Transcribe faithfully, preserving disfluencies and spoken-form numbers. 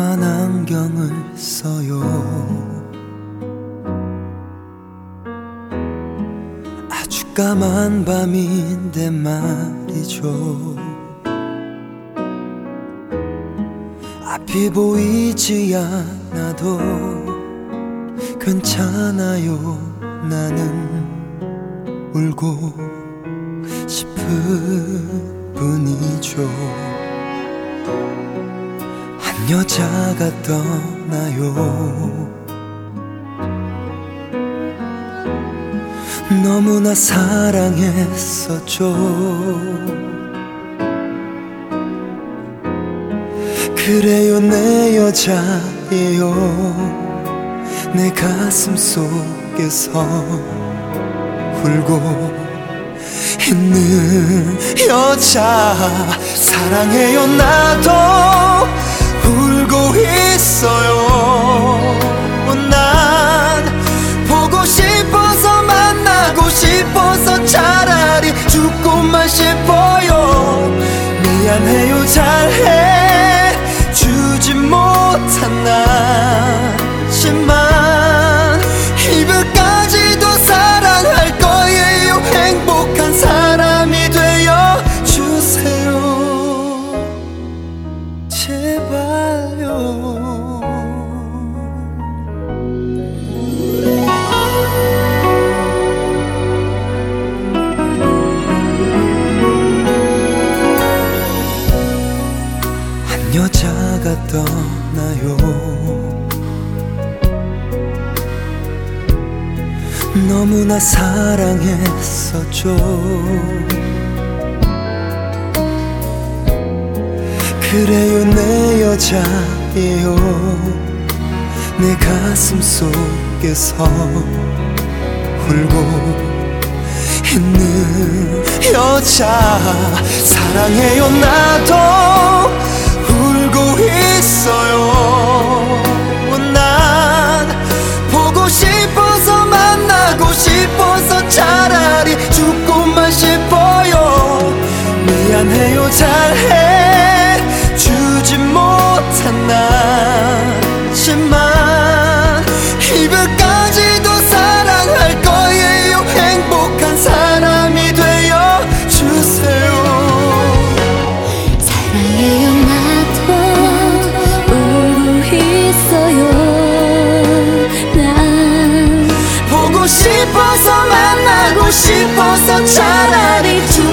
까만 안경을 써요. 아주 까만 밤인데 말이죠. 앞이 보이지 않아도 괜찮아요. 나는 울고 싶을 뿐이죠. 한 여자가 떠나요. 너무나 사랑했었죠. 그래요, 내 여자예요. 내 가슴 속에서 울고 있는 여자 사랑해요. 나도 울고 있어요. 난 보고 싶어서 만나고 싶어서 차라리 죽고만 싶어요. 미안해요. 잘해 주지 못한 나지만 이별까지도 사랑할 거예요. 행복한 사람이 되어 주세요. 제발요. 한 여자가 떠나요. 너무나 사랑했었죠. 그래요, 내 여자예요. 내 가슴 속에서 울고 있는 여자 사랑해요. 나도 울고 있어요. 난 보고 싶어서 만나고 싶어서 차라리 죽고만 싶어요. 미안해요. 잘해 주지 못한 나지만 이별까지도 사랑할 거예요. 행복한 사람이 되어 주세요. 사랑해요. 나도 울고 있어요. 난 보고 싶어서 만나고 싶어서 차라리 죽